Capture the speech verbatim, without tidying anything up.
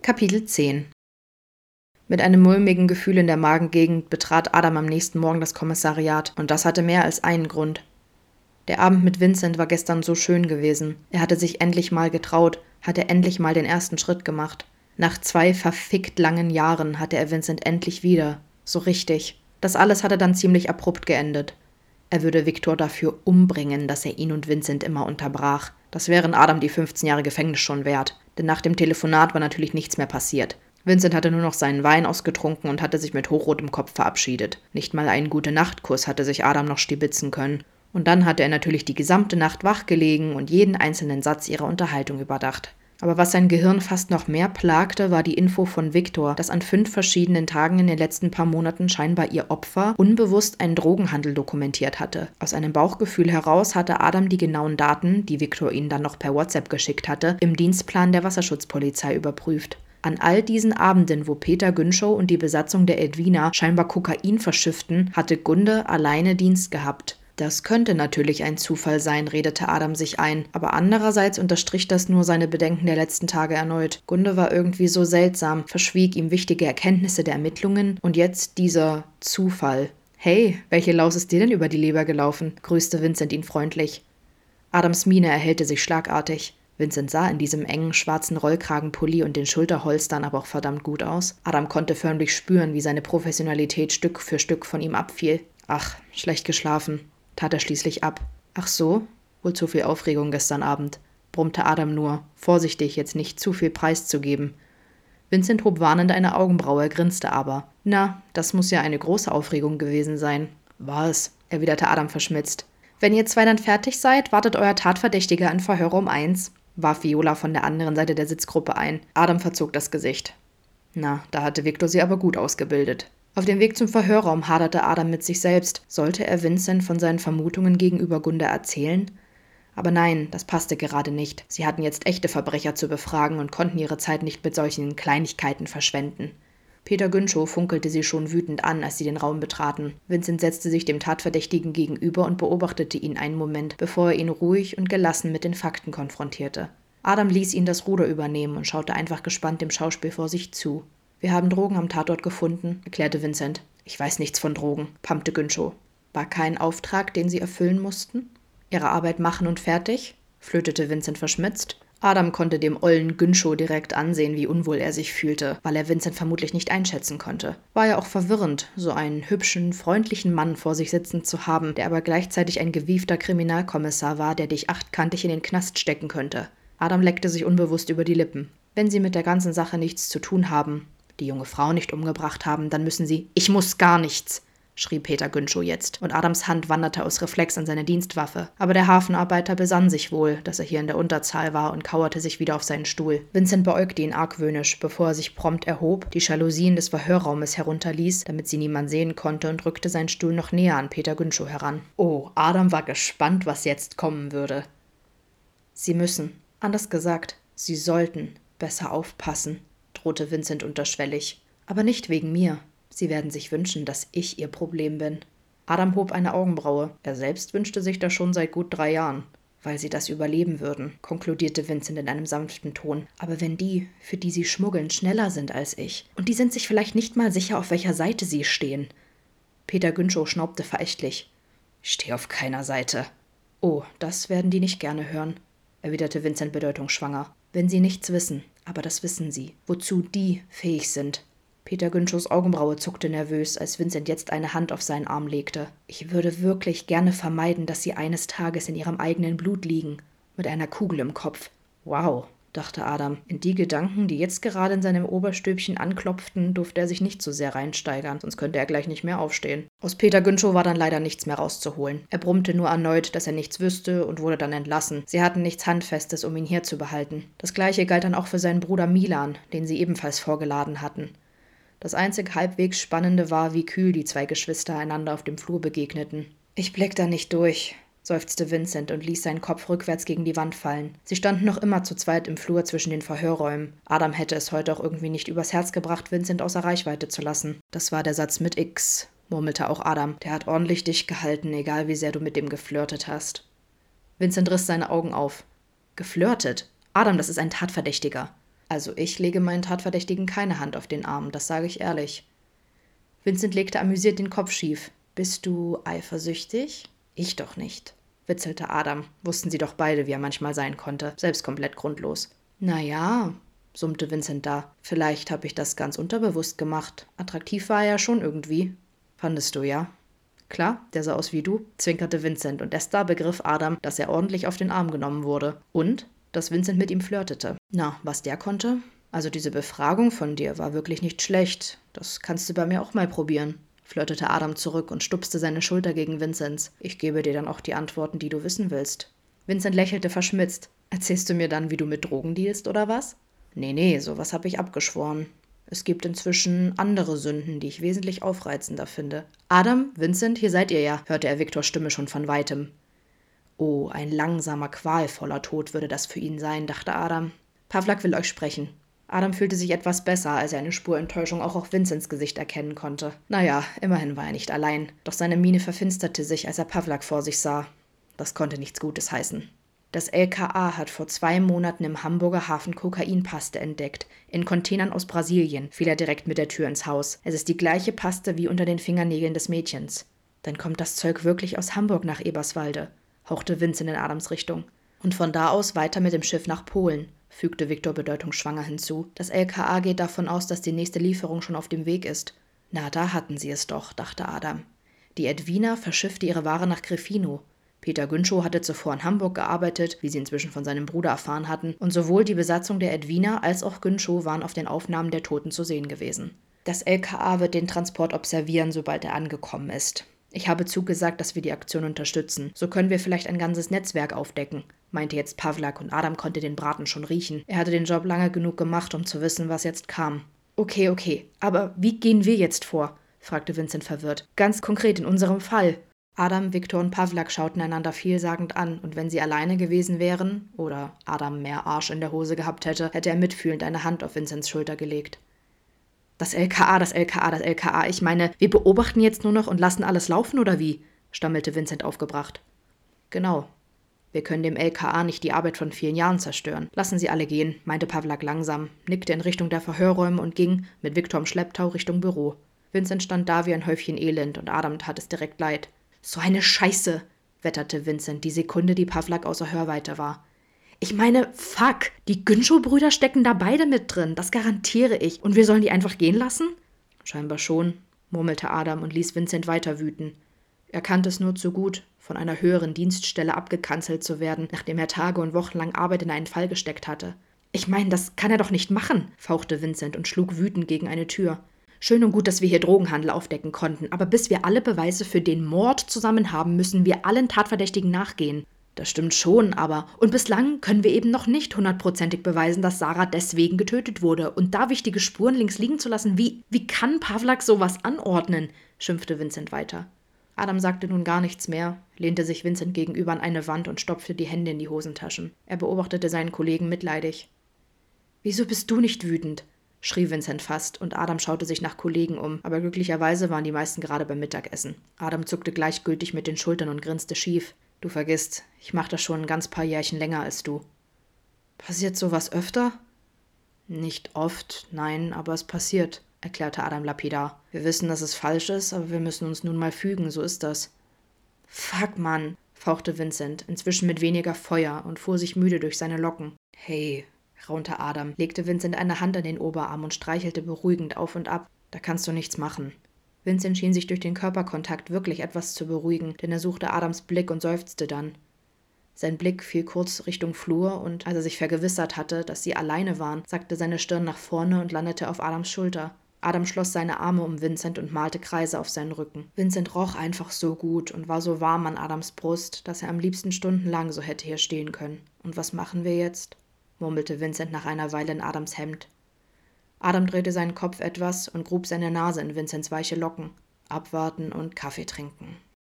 Kapitel zehn. Mit einem mulmigen Gefühl in der Magengegend betrat Adam am nächsten Morgen das Kommissariat, und das hatte mehr als einen Grund. Der Abend mit Vincent war gestern so schön gewesen. Er hatte sich endlich mal getraut, hatte endlich mal den ersten Schritt gemacht. Nach zwei verfickt langen Jahren hatte er Vincent endlich wieder. So richtig. Das alles hatte dann ziemlich abrupt geendet. Er würde Viktor dafür umbringen, dass er ihn und Vincent immer unterbrach. Das wären Adam die fünfzehn Jahre Gefängnis schon wert. Denn nach dem Telefonat war natürlich nichts mehr passiert. Vincent hatte nur noch seinen Wein ausgetrunken und hatte sich mit hochrotem Kopf verabschiedet. Nicht mal einen Gute-Nacht-Kuss hatte sich Adam noch stibitzen können. Und dann hatte er natürlich die gesamte Nacht wach gelegen und jeden einzelnen Satz ihrer Unterhaltung überdacht. Aber was sein Gehirn fast noch mehr plagte, war die Info von Viktor, dass an fünf verschiedenen Tagen in den letzten paar Monaten scheinbar ihr Opfer unbewusst einen Drogenhandel dokumentiert hatte. Aus einem Bauchgefühl heraus hatte Adam die genauen Daten, die Viktor ihnen dann noch per WhatsApp geschickt hatte, im Dienstplan der Wasserschutzpolizei überprüft. An all diesen Abenden, wo Peter Günschow und die Besatzung der Edwina scheinbar Kokain verschifften, hatte Gunde alleine Dienst gehabt. Das könnte natürlich ein Zufall sein, redete Adam sich ein, aber andererseits unterstrich das nur seine Bedenken der letzten Tage erneut. Gunde war irgendwie so seltsam, verschwieg ihm wichtige Erkenntnisse der Ermittlungen und jetzt dieser Zufall. »Hey, welche Laus ist dir denn über die Leber gelaufen?« grüßte Vincent ihn freundlich. Adams Miene erhellte sich schlagartig. Vincent sah in diesem engen, schwarzen Rollkragenpulli und den Schulterholstern aber auch verdammt gut aus. Adam konnte förmlich spüren, wie seine Professionalität Stück für Stück von ihm abfiel. »Ach, schlecht geschlafen«, tat er schließlich ab. »Ach so? Wohl zu viel Aufregung gestern Abend«, brummte Adam nur, vorsichtig, jetzt nicht zu viel preiszugeben. Vincent hob warnend eine Augenbraue, grinste aber. »Na, das muss ja eine große Aufregung gewesen sein.« »War es«, erwiderte Adam verschmitzt. »Wenn ihr zwei dann fertig seid, wartet euer Tatverdächtiger in Verhörraum eins«, warf Viola von der anderen Seite der Sitzgruppe ein. Adam verzog das Gesicht. Na, da hatte Viktor sie aber gut ausgebildet. Auf dem Weg zum Verhörraum haderte Adam mit sich selbst. Sollte er Vincent von seinen Vermutungen gegenüber Gunde erzählen? Aber nein, das passte gerade nicht. Sie hatten jetzt echte Verbrecher zu befragen und konnten ihre Zeit nicht mit solchen Kleinigkeiten verschwenden. Peter Günschow funkelte sie schon wütend an, als sie den Raum betraten. Vincent setzte sich dem Tatverdächtigen gegenüber und beobachtete ihn einen Moment, bevor er ihn ruhig und gelassen mit den Fakten konfrontierte. Adam ließ ihn das Ruder übernehmen und schaute einfach gespannt dem Schauspiel vor sich zu. »Wir haben Drogen am Tatort gefunden«, erklärte Vincent. »Ich weiß nichts von Drogen«, pampte Günschow. »War kein Auftrag, den Sie erfüllen mussten? Ihre Arbeit machen und fertig?«, flötete Vincent verschmitzt. Adam konnte dem ollen Günschow direkt ansehen, wie unwohl er sich fühlte, weil er Vincent vermutlich nicht einschätzen konnte. War ja auch verwirrend, so einen hübschen, freundlichen Mann vor sich sitzen zu haben, der aber gleichzeitig ein gewiefter Kriminalkommissar war, der dich achtkantig in den Knast stecken könnte. Adam leckte sich unbewusst über die Lippen. »Wenn Sie mit der ganzen Sache nichts zu tun haben, die junge Frau nicht umgebracht haben, dann müssen Sie...« »Ich muss gar nichts«, schrie Peter Günschow jetzt, und Adams Hand wanderte aus Reflex an seine Dienstwaffe. Aber der Hafenarbeiter besann sich wohl, dass er hier in der Unterzahl war, und kauerte sich wieder auf seinen Stuhl. Vincent beäugte ihn argwöhnisch, bevor er sich prompt erhob, die Jalousien des Verhörraumes herunterließ, damit sie niemand sehen konnte, und rückte seinen Stuhl noch näher an Peter Günschow heran. Oh, Adam war gespannt, was jetzt kommen würde. »Sie müssen, anders gesagt, Sie sollten besser aufpassen«, drohte Vincent unterschwellig. »Aber nicht wegen mir. Sie werden sich wünschen, dass ich Ihr Problem bin.« Adam hob eine Augenbraue. Er selbst wünschte sich das schon seit gut drei Jahren. »Weil Sie das überleben würden«, konkludierte Vincent in einem sanften Ton. »Aber wenn die, für die Sie schmuggeln, schneller sind als ich, und die sind sich vielleicht nicht mal sicher, auf welcher Seite Sie stehen.« Peter Günschow schnaubte verächtlich. »Ich stehe auf keiner Seite.« »Oh, das werden die nicht gerne hören«, erwiderte Vincent bedeutungsschwanger. »Wenn Sie nichts wissen, aber das wissen Sie, wozu die fähig sind.« Peter Günschows Augenbraue zuckte nervös, als Vincent jetzt eine Hand auf seinen Arm legte. »Ich würde wirklich gerne vermeiden, dass Sie eines Tages in Ihrem eigenen Blut liegen, mit einer Kugel im Kopf.« »Wow«, dachte Adam. In die Gedanken, die jetzt gerade in seinem Oberstübchen anklopften, durfte er sich nicht so sehr reinsteigern, sonst könnte er gleich nicht mehr aufstehen. Aus Peter Günschow war dann leider nichts mehr rauszuholen. Er brummte nur erneut, dass er nichts wüsste, und wurde dann entlassen. Sie hatten nichts Handfestes, um ihn hier zu behalten. Das Gleiche galt dann auch für seinen Bruder Milan, den sie ebenfalls vorgeladen hatten. Das einzig halbwegs Spannende war, wie kühl die zwei Geschwister einander auf dem Flur begegneten. »Ich blick da nicht durch«, seufzte Vincent und ließ seinen Kopf rückwärts gegen die Wand fallen. Sie standen noch immer zu zweit im Flur zwischen den Verhörräumen. Adam hätte es heute auch irgendwie nicht übers Herz gebracht, Vincent außer Reichweite zu lassen. »Das war der Satz mit X«, murmelte auch Adam. »Der hat ordentlich dich gehalten, egal wie sehr du mit dem geflirtet hast.« Vincent riss seine Augen auf. »Geflirtet? Adam, das ist ein Tatverdächtiger.« Also ich lege meinen Tatverdächtigen keine Hand auf den Arm, das sage ich ehrlich. Vincent legte amüsiert den Kopf schief. Bist du eifersüchtig? Ich doch nicht, witzelte Adam. Wussten sie doch beide, wie er manchmal sein konnte, selbst komplett grundlos. Na ja, summte Vincent da. Vielleicht habe ich das ganz unterbewusst gemacht. Attraktiv war er ja schon irgendwie. Fandest du, ja? Klar, der sah aus wie du, zwinkerte Vincent, und erst da begriff Adam, dass er ordentlich auf den Arm genommen wurde. Und, dass Vincent mit ihm flirtete. Na, was der konnte? Also diese Befragung von dir war wirklich nicht schlecht. Das kannst du bei mir auch mal probieren, flirtete Adam zurück und stupste seine Schulter gegen Vincents. Ich gebe dir dann auch die Antworten, die du wissen willst. Vincent lächelte verschmitzt. Erzählst du mir dann, wie du mit Drogen dealst, oder was? Nee, nee, sowas habe ich abgeschworen. Es gibt inzwischen andere Sünden, die ich wesentlich aufreizender finde. Adam, Vincent, hier seid ihr ja, hörte er Viktors Stimme schon von weitem. Oh, ein langsamer, qualvoller Tod würde das für ihn sein, dachte Adam. Pawlak will euch sprechen. Adam fühlte sich etwas besser, als er eine Spur Enttäuschung auch auf Vincents Gesicht erkennen konnte. Naja, immerhin war er nicht allein. Doch seine Miene verfinsterte sich, als er Pawlak vor sich sah. Das konnte nichts Gutes heißen. Das L K A hat vor zwei Monaten im Hamburger Hafen Kokainpaste entdeckt. In Containern aus Brasilien, fiel er direkt mit der Tür ins Haus. Es ist die gleiche Paste wie unter den Fingernägeln des Mädchens. Dann kommt das Zeug wirklich aus Hamburg nach Eberswalde, hauchte Vincent in Adams Richtung. Und von da aus weiter mit dem Schiff nach Polen, fügte Viktor bedeutungsschwanger hinzu. Das L K A geht davon aus, dass die nächste Lieferung schon auf dem Weg ist. Na, da hatten sie es doch, dachte Adam. Die Edwina verschiffte ihre Ware nach Gryfino. Peter Günschow hatte zuvor in Hamburg gearbeitet, wie sie inzwischen von seinem Bruder erfahren hatten, und sowohl die Besatzung der Edwina als auch Günschow waren auf den Aufnahmen der Toten zu sehen gewesen. Das L K A wird den Transport observieren, sobald er angekommen ist. Ich habe zugesagt, dass wir die Aktion unterstützen. So können wir vielleicht ein ganzes Netzwerk aufdecken, meinte jetzt Pawlak, und Adam konnte den Braten schon riechen. Er hatte den Job lange genug gemacht, um zu wissen, was jetzt kam. Okay, okay, aber wie gehen wir jetzt vor? Fragte Vincent verwirrt. Ganz konkret in unserem Fall. Adam, Viktor und Pawlak schauten einander vielsagend an, und wenn sie alleine gewesen wären, oder Adam mehr Arsch in der Hose gehabt hätte, hätte er mitfühlend eine Hand auf Vincents Schulter gelegt. Das L K A, das L K A, das L K A, ich meine, wir beobachten jetzt nur noch und lassen alles laufen, oder wie? Stammelte Vincent aufgebracht. Genau. Wir können dem L K A nicht die Arbeit von vielen Jahren zerstören. Lassen Sie alle gehen, meinte Pawlak langsam, nickte in Richtung der Verhörräume und ging, mit Viktor im Schlepptau, Richtung Büro. Vincent stand da wie ein Häufchen Elend, und Adam tat es direkt leid. So eine Scheiße, wetterte Vincent, die Sekunde, die Pawlak außer Hörweite war. Ich meine, fuck, die Günschow-Brüder stecken da beide mit drin, das garantiere ich. Und wir sollen die einfach gehen lassen? Scheinbar schon, murmelte Adam und ließ Vincent weiter wüten. Er kannte es nur zu gut, von einer höheren Dienststelle abgekanzelt zu werden, nachdem er Tage und Wochen lang Arbeit in einen Fall gesteckt hatte. Ich meine, das kann er doch nicht machen, fauchte Vincent und schlug wütend gegen eine Tür. Schön und gut, dass wir hier Drogenhandel aufdecken konnten, aber bis wir alle Beweise für den Mord zusammen haben, müssen wir allen Tatverdächtigen nachgehen. Das stimmt schon, aber... Und bislang können wir eben noch nicht hundertprozentig beweisen, dass Sarah deswegen getötet wurde. Und da wichtige Spuren links liegen zu lassen, wie... Wie kann Pawlak sowas anordnen? Schimpfte Vincent weiter. Adam sagte nun gar nichts mehr, lehnte sich Vincent gegenüber an eine Wand und stopfte die Hände in die Hosentaschen. Er beobachtete seinen Kollegen mitleidig. »Wieso bist du nicht wütend?« schrie Vincent fast, und Adam schaute sich nach Kollegen um, aber glücklicherweise waren die meisten gerade beim Mittagessen. Adam zuckte gleichgültig mit den Schultern und grinste schief. »Du vergisst, ich mach das schon ein ganz paar Jährchen länger als du.« »Passiert sowas öfter?« »Nicht oft, nein, aber es passiert«, erklärte Adam lapidar. »Wir wissen, dass es falsch ist, aber wir müssen uns nun mal fügen, so ist das.« »Fuck, Mann«, fauchte Vincent, inzwischen mit weniger Feuer, und fuhr sich müde durch seine Locken. »Hey«, raunte Adam, legte Vincent eine Hand an den Oberarm und streichelte beruhigend auf und ab. »Da kannst du nichts machen.« Vincent schien sich durch den Körperkontakt wirklich etwas zu beruhigen, denn er suchte Adams Blick und seufzte dann. Sein Blick fiel kurz Richtung Flur, und als er sich vergewissert hatte, dass sie alleine waren, sackte seine Stirn nach vorne und landete auf Adams Schulter. Adam schloss seine Arme um Vincent und malte Kreise auf seinen Rücken. Vincent roch einfach so gut und war so warm an Adams Brust, dass er am liebsten stundenlang so hätte hier stehen können. »Und was machen wir jetzt?« murmelte Vincent nach einer Weile in Adams Hemd. Adam drehte seinen Kopf etwas und grub seine Nase in Vincents weiche Locken. Abwarten und Kaffee trinken.